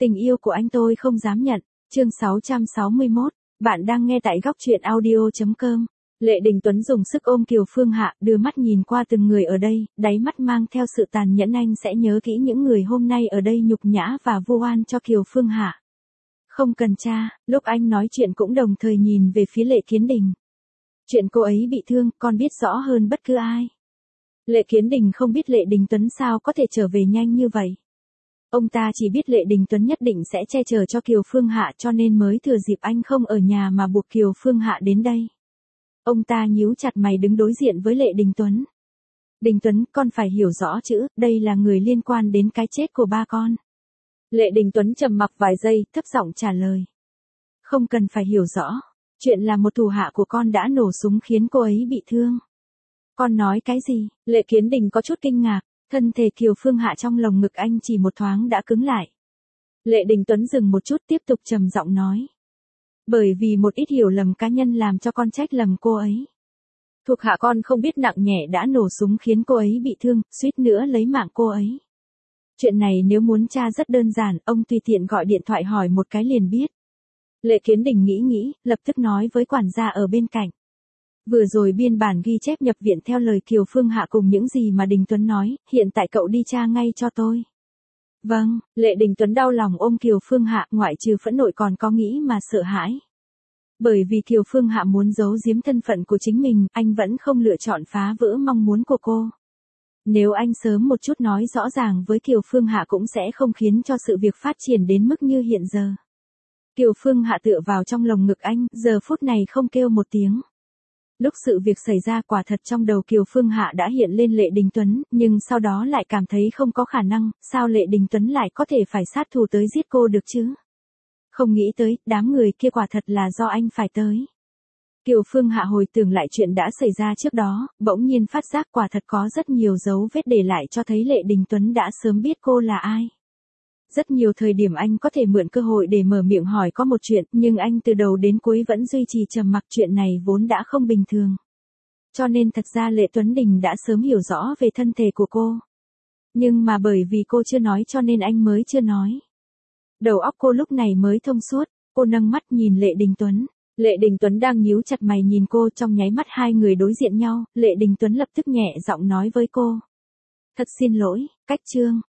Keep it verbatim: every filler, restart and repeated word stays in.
Tình yêu của anh tôi không dám nhận. Chương sáu trăm sáu mươi mốt. Bạn đang nghe tại góc truyện audio chấm com. Lệ Đình Tuấn dùng sức ôm Kiều Phương Hạ, đưa mắt nhìn qua từng người ở đây, đáy mắt mang theo sự tàn nhẫn. Anh sẽ nhớ kỹ những người hôm nay ở đây nhục nhã và vu oan cho Kiều Phương Hạ. Không cần cha, lúc anh nói chuyện cũng đồng thời nhìn về phía Lệ Kiến Đình. Chuyện cô ấy bị thương, con biết rõ hơn bất cứ ai. Lệ Kiến Đình không biết Lệ Đình Tuấn sao có thể trở về nhanh như vậy. Ông ta chỉ biết Lệ Đình Tuấn nhất định sẽ che chở cho Kiều Phương Hạ, cho nên mới thừa dịp anh không ở nhà mà buộc Kiều Phương Hạ đến đây. Ông ta nhíu chặt mày đứng đối diện với Lệ Đình Tuấn. Đình Tuấn, con phải hiểu rõ chữ, đây là người liên quan đến cái chết của ba con. Lệ Đình Tuấn trầm mặc vài giây, thấp giọng trả lời. Không cần phải hiểu rõ. Chuyện là một thủ hạ của con đã nổ súng khiến cô ấy bị thương. Con nói cái gì? Lệ Kiến Đình có chút kinh ngạc. Thân thể Kiều Phương Hạ trong lồng ngực anh chỉ một thoáng đã cứng lại. Lệ Đình Tuấn dừng một chút tiếp tục trầm giọng nói. Bởi vì một ít hiểu lầm cá nhân làm cho con trách lầm cô ấy. Thuộc hạ con không biết nặng nhẹ đã nổ súng khiến cô ấy bị thương, suýt nữa lấy mạng cô ấy. Chuyện này nếu muốn tra rất đơn giản, ông tùy tiện gọi điện thoại hỏi một cái liền biết. Lệ Kiến Đình nghĩ nghĩ, lập tức nói với quản gia ở bên cạnh. Vừa rồi biên bản ghi chép nhập viện theo lời Kiều Phương Hạ cùng những gì mà Đình Tuấn nói, hiện tại cậu đi tra ngay cho tôi. Vâng, Lệ Đình Tuấn đau lòng ôm Kiều Phương Hạ, ngoại trừ phẫn nộ còn có nghĩ mà sợ hãi. Bởi vì Kiều Phương Hạ muốn giấu giếm thân phận của chính mình, anh vẫn không lựa chọn phá vỡ mong muốn của cô. Nếu anh sớm một chút nói rõ ràng với Kiều Phương Hạ cũng sẽ không khiến cho sự việc phát triển đến mức như hiện giờ. Kiều Phương Hạ tựa vào trong lồng ngực anh, giờ phút này không kêu một tiếng. Lúc sự việc xảy ra quả thật trong đầu Kiều Phương Hạ đã hiện lên Lệ Đình Tuấn, nhưng sau đó lại cảm thấy không có khả năng, sao Lệ Đình Tuấn lại có thể phải sát thủ tới giết cô được chứ? Không nghĩ tới, đám người kia quả thật là do anh phải tới. Kiều Phương Hạ hồi tưởng lại chuyện đã xảy ra trước đó, bỗng nhiên phát giác quả thật có rất nhiều dấu vết để lại cho thấy Lệ Đình Tuấn đã sớm biết cô là ai. Rất nhiều thời điểm anh có thể mượn cơ hội để mở miệng hỏi có một chuyện, nhưng anh từ đầu đến cuối vẫn duy trì trầm mặc, chuyện này vốn đã không bình thường. Cho nên thật ra Lệ Tuấn Đình đã sớm hiểu rõ về thân thể của cô. Nhưng mà bởi vì cô chưa nói cho nên anh mới chưa nói. Đầu óc cô lúc này mới thông suốt, cô nâng mắt nhìn Lệ Đình Tuấn. Lệ Đình Tuấn đang nhíu chặt mày nhìn cô, trong nháy mắt hai người đối diện nhau, Lệ Đình Tuấn lập tức nhẹ giọng nói với cô. Thật xin lỗi, Cách Trương.